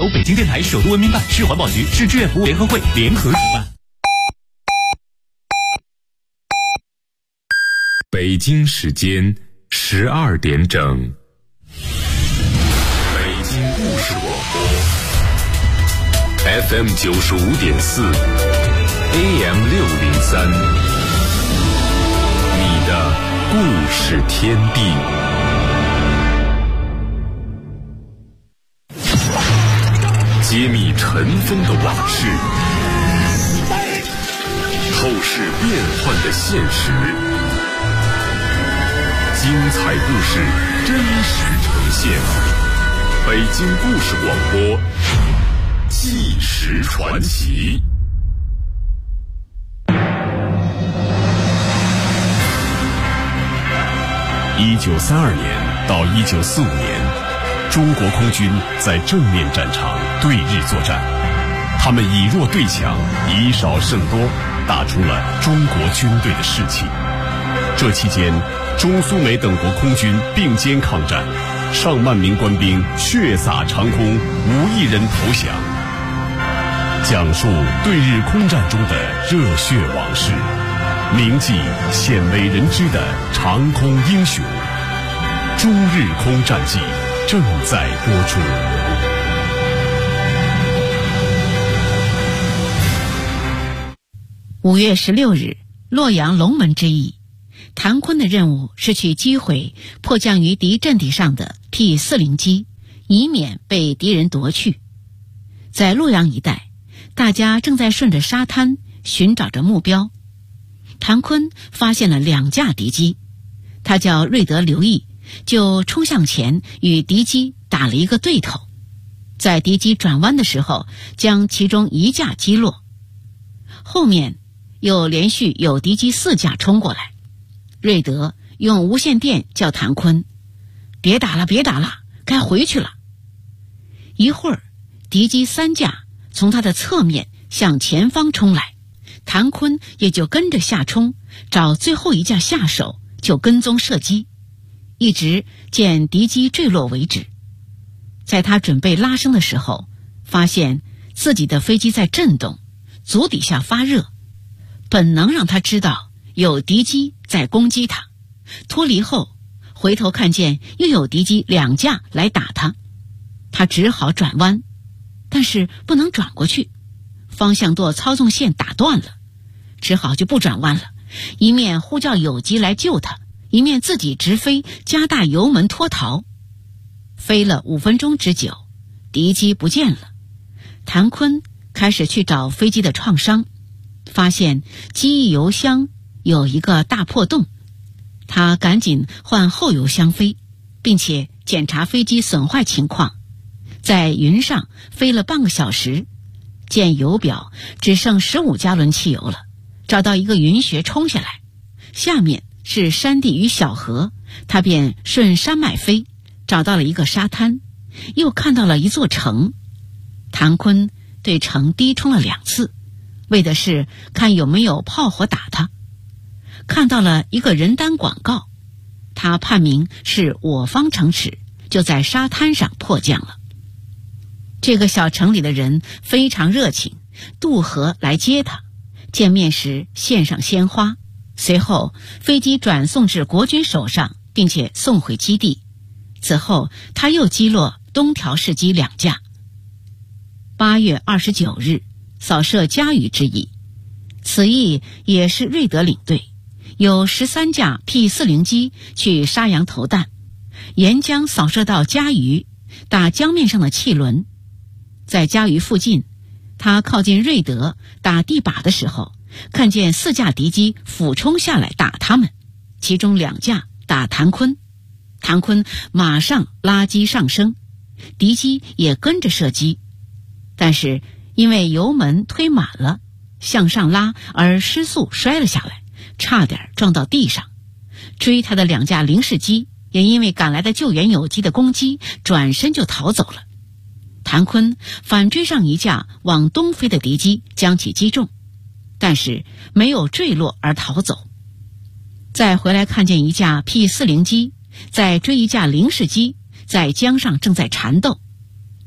由北京电台首都文明办、市环保局、市志愿服务联合会联合主办。 北京时间12点整，北京故事广播 FM 95.4 AM 603，你的故事天地。揭秘尘封的往事，透视变幻的现实，精彩故事真实呈现。北京故事广播，纪实传奇。1932年到1945年，中国空军在正面战场对日作战，他们以弱对强，以少胜多，打出了中国军队的士气。这期间，中苏美等国空军并肩抗战，上万名官兵血洒长空，无一人投降。讲述对日空战中的热血往事，铭记鲜为人知的长空英雄。中日空战记正在播出。 5月16日，洛阳龙门之役，谭坤的任务是去击毁迫降于敌阵地上的 P-40机，以免被敌人夺去。在洛阳一带，大家正在顺着沙滩寻找着目标。谭坤发现了2架敌机，他叫瑞德留意，就冲向前与敌机打了一个对头，在敌机转弯的时候将其中1架击落。后面又连续有敌机4架冲过来，瑞德用无线电叫谭坤，别打了别打了，该回去了。一会儿敌机3架从他的侧面向前方冲来，谭坤也就跟着下冲，找最后1架下手，就跟踪射击，一直见敌机坠落为止。在他准备拉升的时候，发现自己的飞机在震动，足底下发热，本能让他知道有敌机在攻击他。脱离后回头看见又有敌机2架来打他，他只好转弯，但是不能转过去，方向舵操纵线打断了，只好就不转弯了，一面呼叫友机来救他，一面自己直飞，加大油门脱逃。飞了5分钟之久，敌机不见了。谭坤开始去找飞机的创伤，发现机翼油箱有一个大破洞，他赶紧换后油箱飞，并且检查飞机损坏情况。在云上飞了半个小时，见油表只剩15加仑汽油了，找到一个云穴冲下来，下面是山地与小河，他便顺山脉飞，找到了一个沙滩，又看到了一座城。谭坤对城低冲了2次，为的是看有没有炮火打他。看到了一个人单广告，他判明是我方城池，就在沙滩上迫降了。这个小城里的人非常热情，渡河来接他，见面时献上鲜花，随后飞机转送至国军手上，并且送回基地。此后他又击落东条氏机2架。8月29日扫射嘉峪之役，此役也是瑞德领队，有13架 P-40机去沙洋投弹，沿江扫射到嘉峪，打江面上的汽轮。在嘉峪附近，他靠近瑞德打地靶的时候，看见4架敌机俯冲下来打他们，其中2架打谭坤，谭坤马上拉机上升，敌机也跟着射击，但是因为油门推满了，向上拉而失速摔了下来，差点撞到地上。追他的2架零式机也因为赶来的救援友机的攻击，转身就逃走了。谭坤反追上1架往东飞的敌机，将其击中，但是没有坠落而逃走。再回来看见1架 P-40机在追1架零式机，在江上正在缠斗。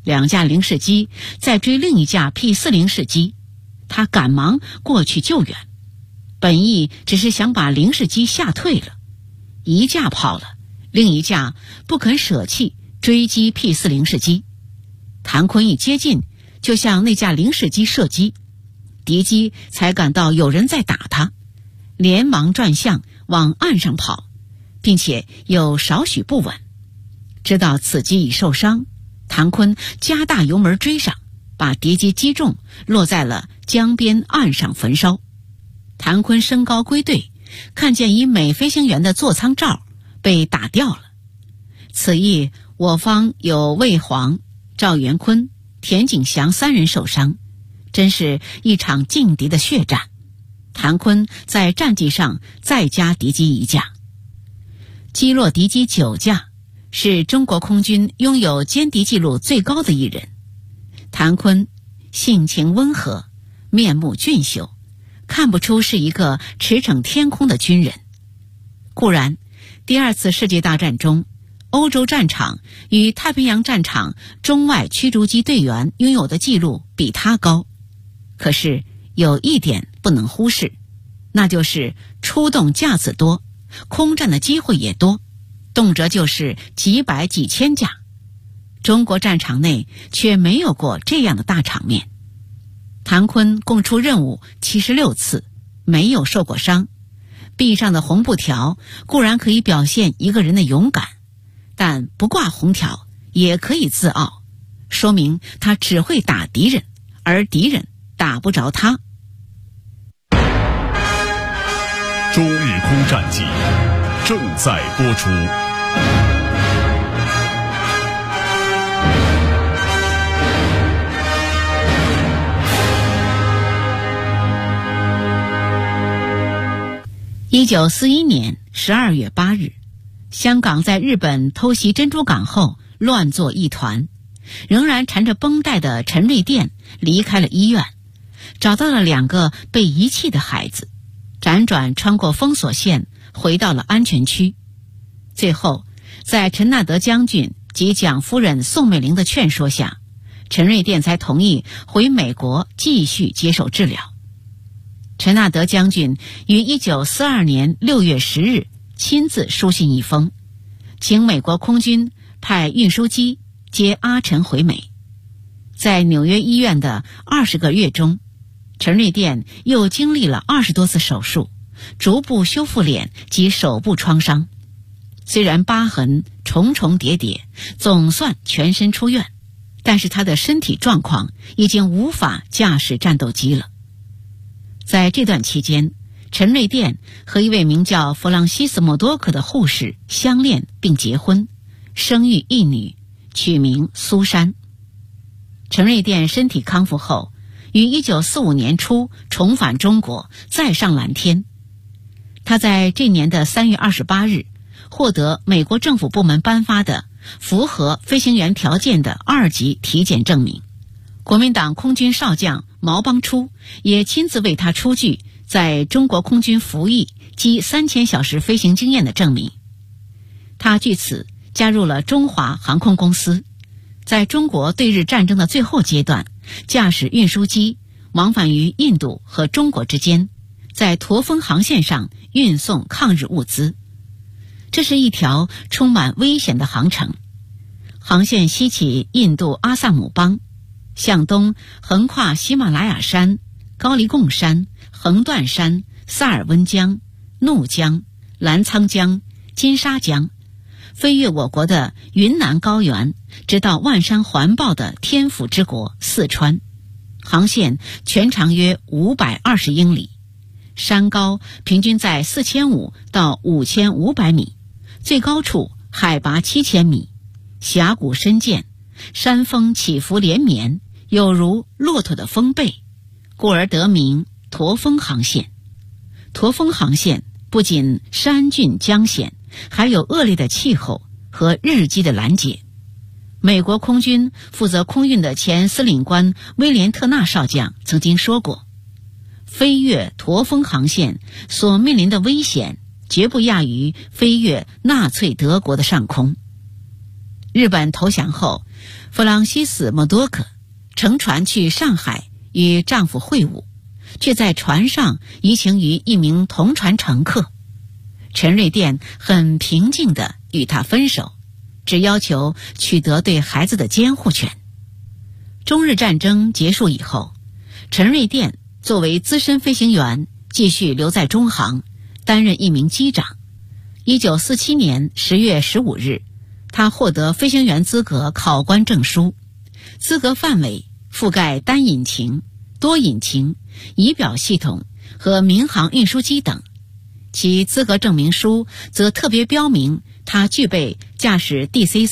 2架零式机在追另一架 P-40式机，他赶忙过去救援，本意只是想把零式机吓退了。一架跑了，另一架不肯舍弃追击 P-40式机。谭坤一接近，就向那架零式机射击，敌机才感到有人在打他，连忙转向往岸上跑，并且有少许不稳。知道此机已受伤，谭坤加大油门追上，把敌机击中，落在了江边岸上焚烧。谭坤升高归队，看见一美飞行员的座舱罩被打掉了。此役我方有魏煌、赵元坤、田景祥3人受伤，真是一场劲敌的血战。谭坤在战绩上再加敌机1架，击落敌机9架，是中国空军拥有歼敌记录最高的一人。谭坤性情温和，面目俊秀，看不出是一个驰骋天空的军人。固然，第2次世界大战中，欧洲战场与太平洋战场中外驱逐机队员拥有的记录比他高，可是有一点不能忽视，那就是出动架次多，空战的机会也多，动辄就是几百几千架。中国战场内却没有过这样的大场面。谭坤共出任务76次，没有受过伤。臂上的红布条固然可以表现一个人的勇敢，但不挂红条也可以自傲，说明他只会打敌人，而敌人打不着他。 中日空战记正在播出。 1941年12月8日，香港在日本偷袭珍珠港后乱作一团，仍然缠着绷带的陈瑞甸离开了医院，找到了2个被遗弃的孩子，辗转穿过封锁线，回到了安全区。最后，在陈纳德将军及蒋夫人宋美龄的劝说下，陈瑞甸才同意回美国继续接受治疗。陈纳德将军于1942年6月10日亲自书信一封，请美国空军派运输机接阿陈回美。在纽约医院的20个月中，陈瑞甸又经历了20多次手术，逐步修复脸及手部创伤。虽然疤痕重重叠叠，总算全身出院，但是他的身体状况已经无法驾驶战斗机了。在这段期间，陈瑞甸和一位名叫弗朗西斯·莫多克的护士相恋并结婚，生育一女，取名苏珊。陈瑞甸身体康复后，于1945年初重返中国，再上蓝天。他在这年的3月28日获得美国政府部门颁发的符合飞行员条件的2级体检证明。国民党空军少将毛邦初也亲自为他出具在中国空军服役及3000小时飞行经验的证明。他据此加入了中华航空公司，在中国对日战争的最后阶段，驾驶运输机往返于印度和中国之间，在驼峰航线上运送抗日物资。这是一条充满危险的航程，航线西起印度阿萨姆邦，向东横跨喜马拉雅山、高黎贡山、横断山、萨尔温江、怒江、澜沧江、金沙江，飞越我国的云南高原，直到万山环抱的天府之国四川。航线全长约520英里，山高平均在4500到5500米，最高处海拔7000米，峡谷深涧，山峰起伏连绵，有如骆驼的风背，故而得名驼峰航线。驼峰航线不仅山峻江险，还有恶劣的气候和日机的拦截。美国空军负责空运的前司令官威廉特纳少将曾经说过，飞越驼峰航线所面临的危险绝不亚于飞越纳粹德国的上空。日本投降后， 弗朗西斯·莫多克乘船去上海与丈夫会晤，却在船上移情于一名同船乘客。陈瑞甸很平静地与他分手，只要求取得对孩子的监护权。中日战争结束以后，陈瑞甸作为资深飞行员继续留在中航，担任一名机长。1947年10月15日，他获得飞行员资格考官证书，资格范围覆盖单引擎、多引擎、仪表系统和民航运输机等。其资格证明书则特别标明他具备驾驶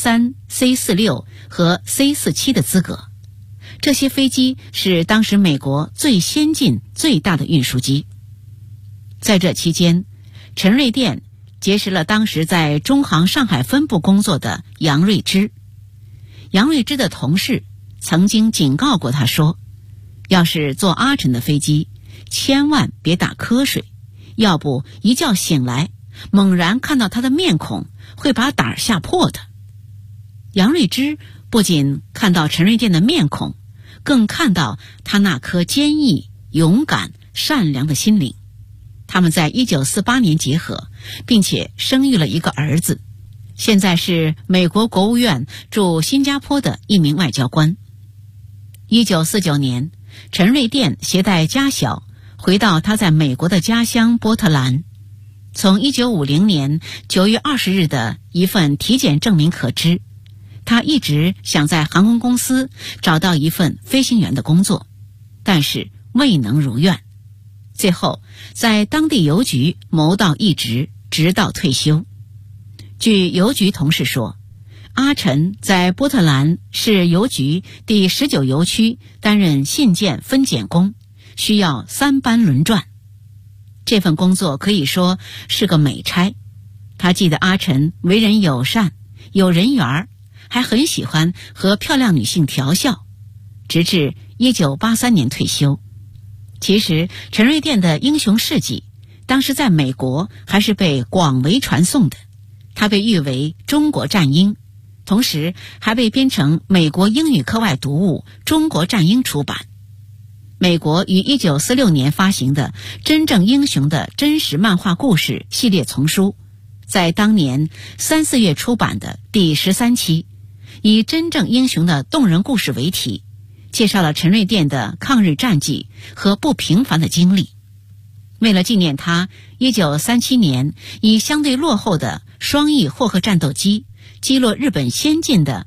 DC-3、C-46 和 C-47 的资格。这些飞机是当时美国最先进、最大的运输机。在这期间，陈瑞甸结识了当时在中航上海分部工作的杨瑞之。杨瑞之的同事曾经警告过他说，要是坐阿晨的飞机，千万别打瞌睡，要不一觉醒来，猛然看到他的面孔，会把胆儿吓破的。杨瑞之不仅看到陈瑞甸的面孔，更看到他那颗坚毅、勇敢、善良的心灵。他们在1948年结合，并且生育了一个儿子，现在是美国国务院驻新加坡的一名外交官。1949年，陈瑞甸携带家小回到他在美国的家乡波特兰。从1950年9月20日的一份体检证明可知，他一直想在航空公司找到一份飞行员的工作，但是未能如愿。最后在当地邮局谋到一职，直到退休。据邮局同事说，阿晨在波特兰市邮局第19邮区担任信件分拣工，需要3班轮转。这份工作可以说是个美差。他记得阿晨为人友善，有人缘，还很喜欢和漂亮女性调笑，直至1983年退休。其实陈瑞甸的英雄事迹当时在美国还是被广为传颂的，他被誉为中国战鹰，同时还被编成美国英语课外读物《中国战鹰》出版。美国于1946年发行的《真正英雄的真实漫画故事》系列丛书，在当年3、4月出版的第13期，以真正英雄的动人故事为题，介绍了陈瑞甸的抗日战绩和不平凡的经历。为了纪念他1937年以相对落后的双翼霍赫战斗机击落日本先进的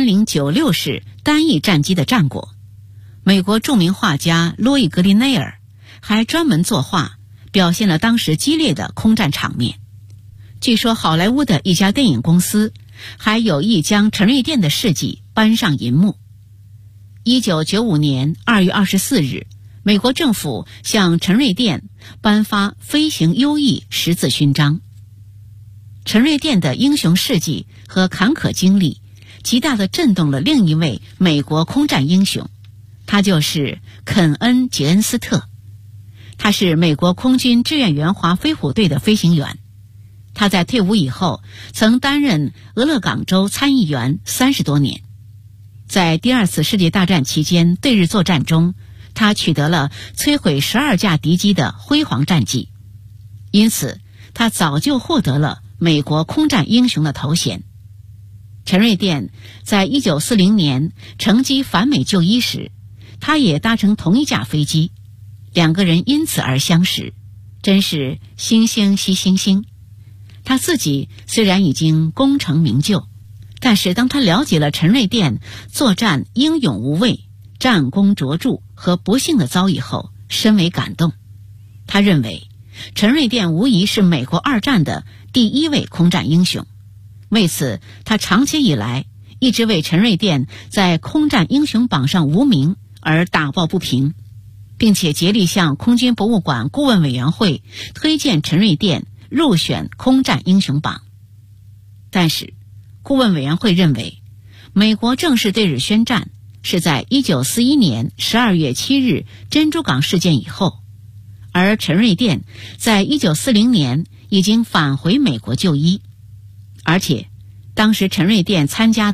3096式单翼战机的战果，美国著名画家洛伊·格林内尔还专门作画表现了当时激烈的空战场面。据说好莱坞的一家电影公司还有意将陈瑞甸的事迹搬上银幕。1995年2月24日，美国政府向陈瑞甸颁发飞行优异10字勋章。陈瑞甸的英雄事迹和坎坷经历极大地震动了另一位美国空战英雄，他就是肯恩·杰恩斯特。他是美国空军志愿援华飞虎队的飞行员。他在退伍以后曾担任俄勒冈州参议员30多年。在第2次世界大战期间对日作战中，他取得了摧毁12架敌机的辉煌战绩，因此他早就获得了美国空战英雄的头衔。陈瑞甸在1940年乘机返美就医时，他也搭乘同一架飞机，两个人因此而相识，真是惺惺惜惺惺。他自己虽然已经功成名就，但是当他了解了陈瑞甸作战英勇无畏、战功卓著和不幸的遭遇后，深为感动。他认为陈瑞甸无疑是美国2战的第1位空战英雄，为此他长期以来一直为陈瑞甸在空战英雄榜上无名而打抱不平，并且竭力向空军博物馆顾问委员会推荐陈瑞甸入选空战英雄榜。但是顾问委员会认为，美国正式对日宣战是在1941年12月7日珍珠港事件以后，而陈瑞甸在1940年已经返回美国就医，而且当时陈瑞甸参加的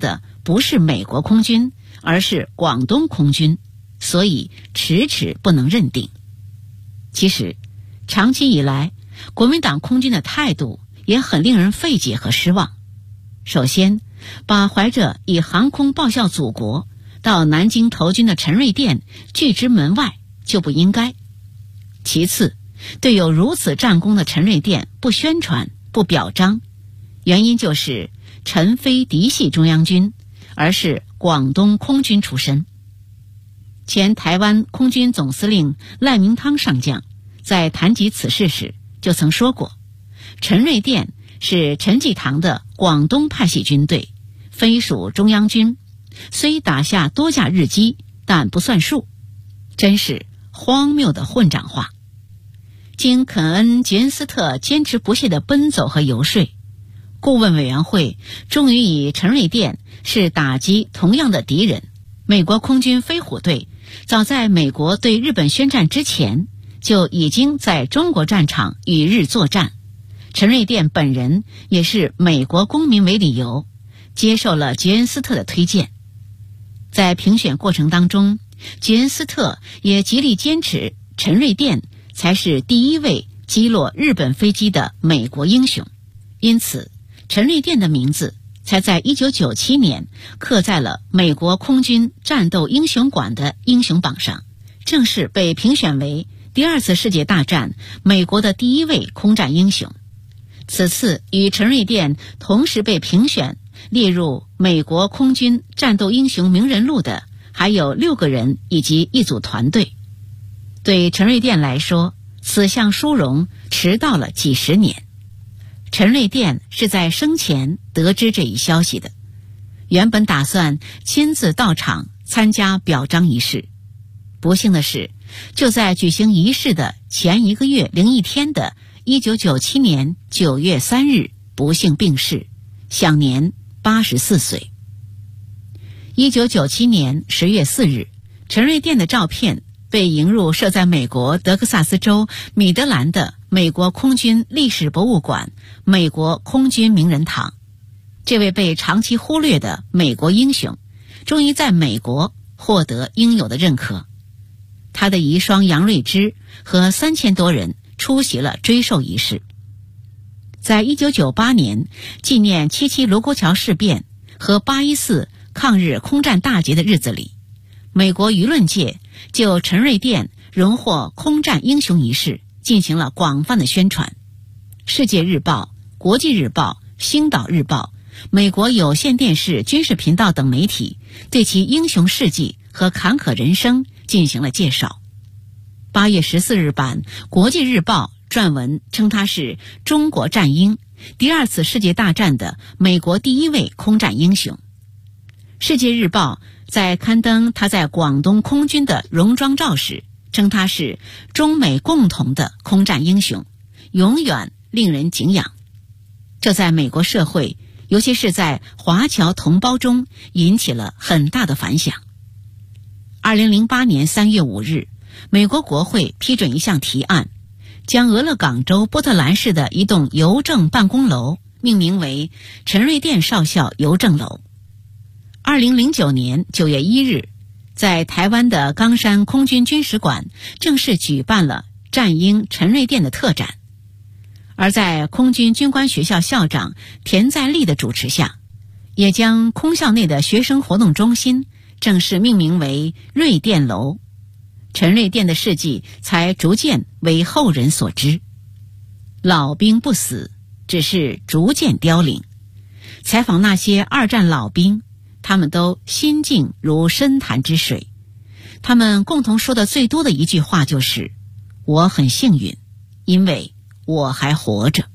不是美国空军，而是广东空军，所以迟迟不能认定。其实长期以来，国民党空军的态度也很令人费解和失望。首先，把怀着以航空报效祖国到南京投军的陈瑞电拒之门外就不应该。其次，对有如此战功的陈瑞电不宣传不表彰，原因就是陈非嫡系中央军，而是广东空军出身。前台湾空军总司令赖明汤上将在谈及此事时就曾说过，陈瑞电是陈济棠的广东派系军队，非属中央军，虽打下多架日机，但不算数，真是荒谬的混账话。经肯恩·杰恩斯特坚持不懈的奔走和游说，顾问委员会终于以陈瑞电是打击同样的敌人，美国空军飞虎队早在美国对日本宣战之前就已经在中国战场与日作战，陈瑞电本人也是美国公民为理由，接受了杰恩斯特的推荐。在评选过程当中，杰恩斯特也极力坚持陈瑞电才是第一位击落日本飞机的美国英雄，因此陈瑞电的名字才在1997年刻在了美国空军战斗英雄馆的英雄榜上，正式被评选为第二次世界大战美国的第一位空战英雄。此次与陈瑞电同时被评选列入美国空军战斗英雄名人录的还有6个人以及一组团队。对陈瑞电来说，此项殊荣迟到了几十年。陈瑞电是在生前得知这一消息的，原本打算亲自到场参加表彰仪式。不幸的是，就在举行仪式的前1个月零1天的1997年9月3日不幸病逝，享年84岁。1997年10月4日，陈瑞电的照片被迎入设在美国德克萨斯州米德兰的美国空军历史博物馆美国空军名人堂。这位被长期忽略的美国英雄终于在美国获得应有的认可。他的遗孀杨瑞芝和3000多人出席了追授仪式。在1998年纪念77卢沟桥事变和814抗日空战大捷的日子里，美国舆论界就陈瑞电荣获空战英雄一事进行了广泛的宣传。世界日报、国际日报、星岛日报、美国有线电视军事频道等媒体对其英雄事迹和坎坷人生进行了介绍。8月14日版国际日报撰文称他是中国战鹰，第2次世界大战的美国第1位空战英雄。世界日报在刊登他在广东空军的戎装照时，称他是中美共同的空战英雄，永远令人敬仰。这在美国社会，尤其是在华侨同胞中引起了很大的反响。2008年3月5日，美国国会批准一项提案，将俄勒冈州波特兰市的一栋邮政办公楼命名为陈瑞电少校邮政楼。2009年9月1日，在台湾的冈山空军军史馆正式举办了战鹰陈瑞电的特展。而在空军军官学校校长田在利的主持下，也将空校内的学生活动中心正式命名为瑞电楼。陈瑞电的事迹才逐渐为后人所知。老兵不死，只是逐渐凋零。采访那些2战老兵，他们都心静如深潭之水。他们共同说的最多的一句话就是：我很幸运，因为我还活着。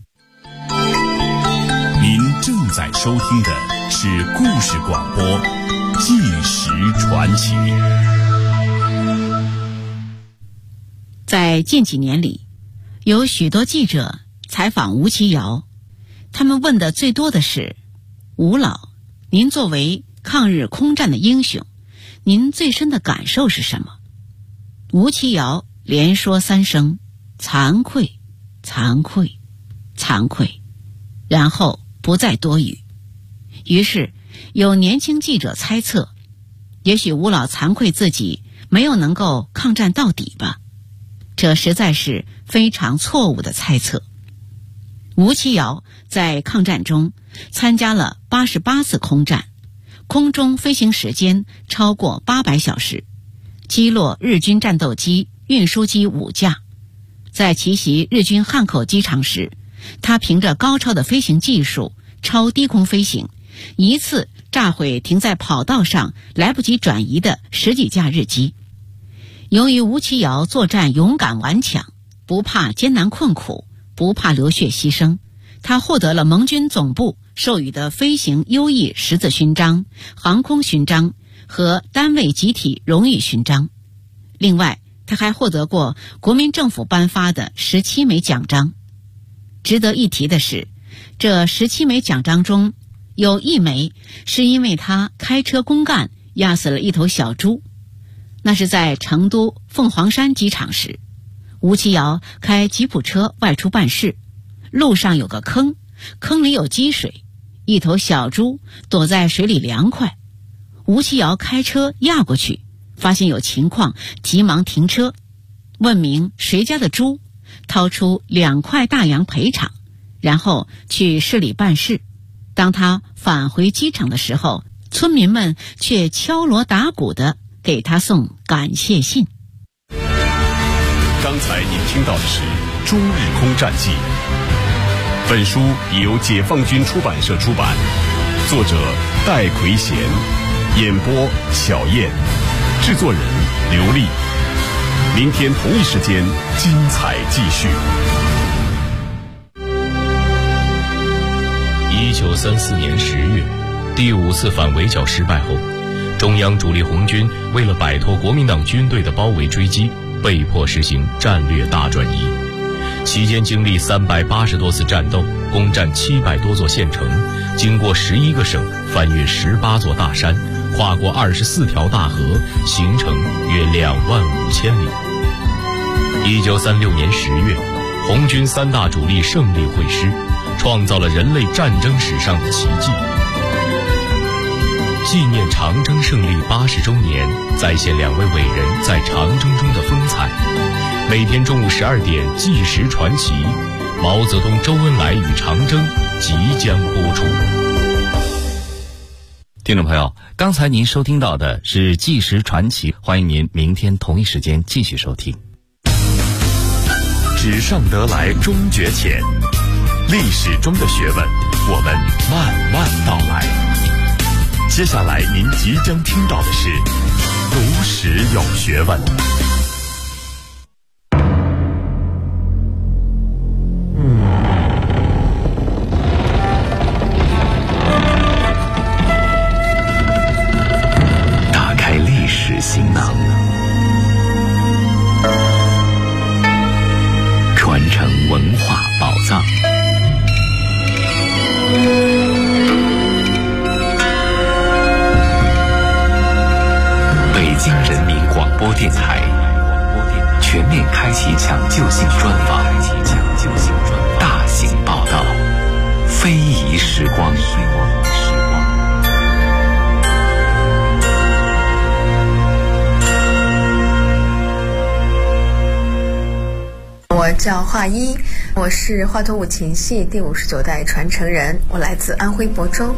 您正在收听的是故事广播《纪实传奇》。 在近几年里，有许多记者采访吴其尧，他们问的最多的是：吴老，您作为抗日空战的英雄，您最深的感受是什么？吴其尧连说3声：惭愧，惭愧，惭愧，然后不再多语。于是有年轻记者猜测，也许吴老惭愧自己没有能够抗战到底吧。这实在是非常错误的猜测。吴奇瑶在抗战中参加了88次空战，空中飞行时间超过800小时，击落日军战斗机、运输机5架。在奇袭日军汉口机场时，他凭着高超的飞行技术超低空飞行，一次炸毁停在跑道上来不及转移的10几架日机。由于吴奇瑶作战勇敢顽强，不怕艰难困苦，不怕流血牺牲，他获得了盟军总部授予的飞行优异十字勋章、航空勋章和单位集体荣誉勋章。另外，他还获得过国民政府颁发的17枚奖章。值得一提的是，这17枚奖章中有1枚是因为他开车公干压死了一头小猪。那是在成都凤凰山机场时，吴奇瑶开吉普车外出办事，路上有个坑，坑里有积水，一头小猪躲在水里凉快。吴奇瑶开车压过去，发现有情况，急忙停车，问明谁家的猪，掏出2块大洋赔偿，然后去市里办事。当他返回机场的时候，村民们却敲锣打鼓的给他送感谢信。 刚才您听到的是《中日空战记》，本书由解放军出版社出版，作者戴奎贤，演播小燕，制作人刘丽。明天同一时间精彩继续。 1934年10月，第5次反围剿失败后，中央主力红军为了摆脱国民党军队的包围追击，被迫实行战略大转移。期间经历380多次战斗，攻占700多座县城，经过11个省，翻越18座大山，跨过24条大河，行程约25000里。1936年10月，红军3大主力胜利会师，创造了人类战争史上的奇迹。纪念长征胜利80周年，再现2位伟人在长征中的风采。每天中午12点，纪实传奇，毛泽东、周恩来与长征即将播出。 听众朋友，刚才您收听到的是纪实传奇，欢迎您明天同一时间继续收听。 纸上得来终觉浅，历史中的学问，我们慢慢道来。接下来您即将听到的是读史有学问。 打开历史行囊，传承文化宝藏。北京人民广播电台全面开启抢救性专访，大型报道，非遗时光。 我叫华一，我是华佗五禽戏第59代传承人，我来自安徽亳州。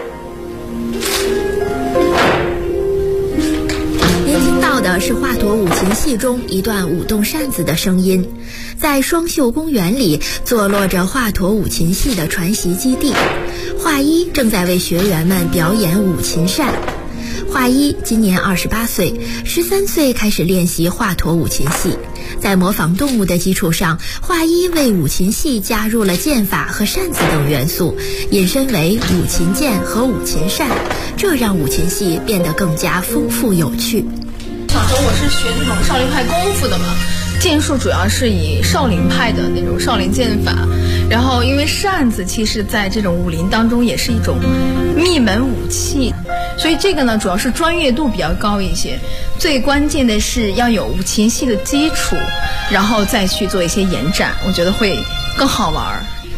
您听到的是华佗五禽戏中一段舞动扇子的声音。在双秀公园里坐落着华佗五禽戏的传习基地，华一正在为学员们表演五禽扇。华一今年28岁，13岁开始练习华佗五禽戏。在模仿动物的基础上，华一为五禽戏加入了剑法和扇子等元素，引申为五禽剑和五禽扇，这让五禽戏变得更加丰富有趣。 小时候我是学那种少林派功夫的嘛，剑术主要是以少林派的那种少林剑法，然后因为扇子其实在这种武林当中也是一种秘门武器，所以这个呢主要是专业度比较高一些，最关键的是要有五禽戏的基础，然后再去做一些延展，我觉得会更好玩。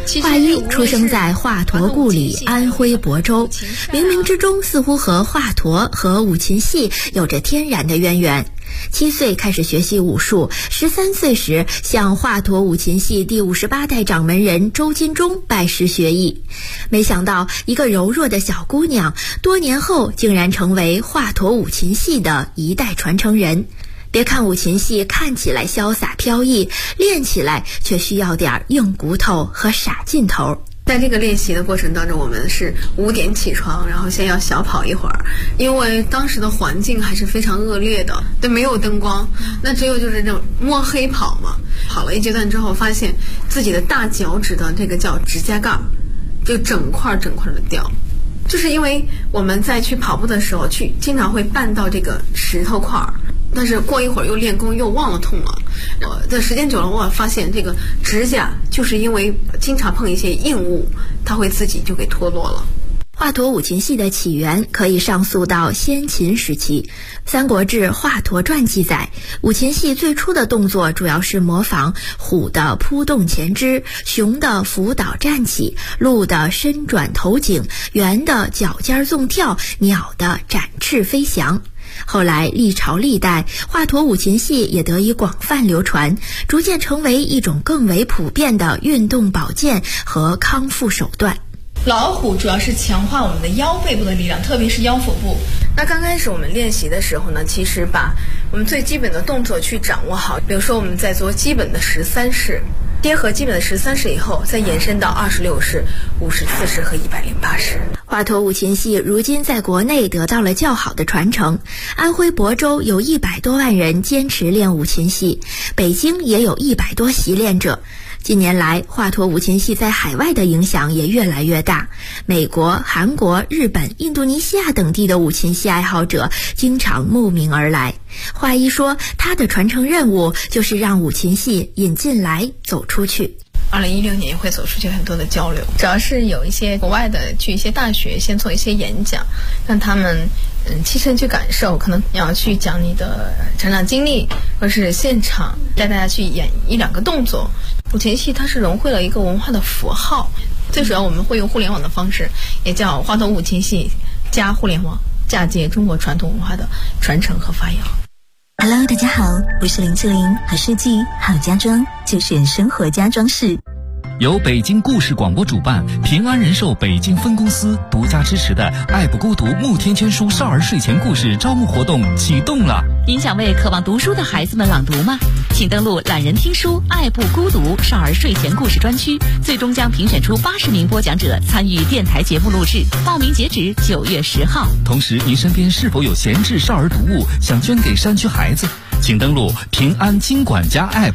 华一出生在华佗故里安徽亳州，冥冥之中似乎和华佗和五禽戏有着天然的渊源。7岁开始学习武术，13岁时向华佗五禽戏第58代掌门人周金忠拜师学艺。没想到一个柔弱的小姑娘，多年后竟然成为华佗五禽戏的一代传承人。别看五禽戏看起来潇洒飘逸，练起来却需要点硬骨头和傻劲头。 在这个练习的过程当中，我们是5点起床，然后先要小跑一会儿，因为当时的环境还是非常恶劣的，对，没有灯光，那只有就是这种摸黑跑嘛。跑了一阶段之后，发现自己的大脚趾的这个叫指甲盖就整块的掉，就是因为我们在去跑步的时候经常会绊到这个石头块，但是过一会儿又练功又忘了痛了。这时间久了，我发现这个指甲就是因为经常碰一些硬物，它会自己就给脱落了。 华佗五禽戏的起源可以上溯到先秦时期，《三国志·华佗传》记载，五禽戏最初的动作主要是模仿虎的扑动前肢，熊的伏倒站起，鹿的伸转头颈，猿的脚尖纵跳，鸟的展翅飞翔。后来历朝历代，华佗五禽戏也得以广泛流传，逐渐成为一种更为普遍的运动保健和康复手段。 老虎主要是强化我们的腰背部的力量，特别是腰腹部。 那刚开始我们练习的时候呢，其实把我们最基本的动作去掌握好，比如说我们在做基本的13式，结合基本的13式以后，再延伸到26式、54式和108式。 华佗五禽戏如今在国内得到了较好的传承，安徽亳州有100多万人坚持练五禽戏，北京也有100多习练者。近年来，华佗五禽戏在海外的影响也越来越大，美国、韩国、日本、印度尼西亚等地的五禽戏爱好者经常慕名而来。华一说，他的传承任务就是让五禽戏引进来走出去。 2016年也会走出去很多的交流，主要是有一些国外的去一些大学先做一些演讲，让他们亲身去感受，可能要去讲你的成长经历，或是现场带大家去演1-2个动作。五禽戏它是融汇了一个文化的符号，最主要我们会用互联网的方式，也叫华佗五禽戏加互联网，嫁接中国传统文化的传承和发扬。 Hello， 大家好，我是林志玲，好设计好家装就选生活家装饰。 由北京故事广播主办，平安人寿北京分公司独家支持的爱不孤独慕天圈书少儿睡前故事招募活动启动了。 您想为渴望读书的孩子们朗读吗？请登录懒人听书爱不孤独少儿睡前故事专区，最终将评选出80名播讲者参与电台节目录制，报名截止9月10号。 同时，您身边是否有闲置少儿读物想捐给山区孩子？请登录平安金管家 App。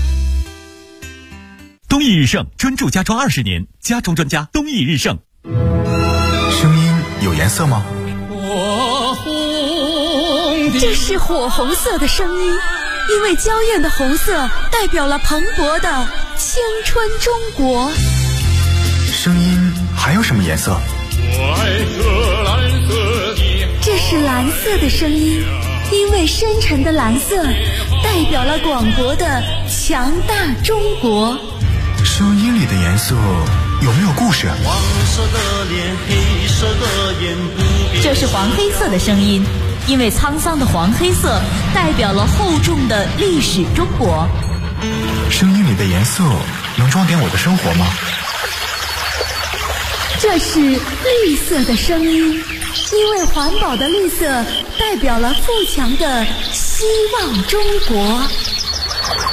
东益日盛专注家装20年，家装专家东益日盛。 声音有颜色吗？ 这是火红色的声音，因为娇艳的红色代表了蓬勃的青春中国。 声音还有什么颜色？ 这是蓝色的声音，因为深沉的蓝色代表了广博的强大中国。 声音里的颜色有没有故事？ 这是黄黑色的声音，因为沧桑的黄黑色代表了厚重的历史中国。 声音里的颜色能装点我的生活吗？ 这是绿色的声音，因为环保的绿色代表了富强的希望中国。